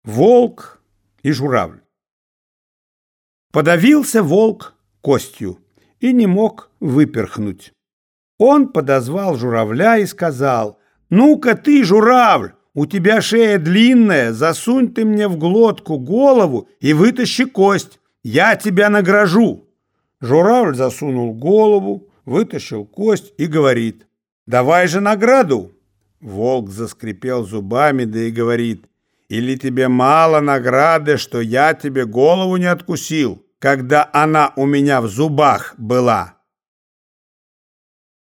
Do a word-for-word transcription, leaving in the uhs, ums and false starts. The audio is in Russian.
Волк и журавль. Подавился волк костью и не мог выперхнуть. Он подозвал журавля и сказал: «Ну-ка ты, журавль, у тебя шея длинная, засунь ты мне в глотку голову и вытащи кость, я тебя награжу». Журавль засунул голову, вытащил кость и говорит: «Давай же награду». Волк заскрипел зубами, да и говорит: «Или тебе мало награды, что я тебе голову не откусил, когда она у меня в зубах была?»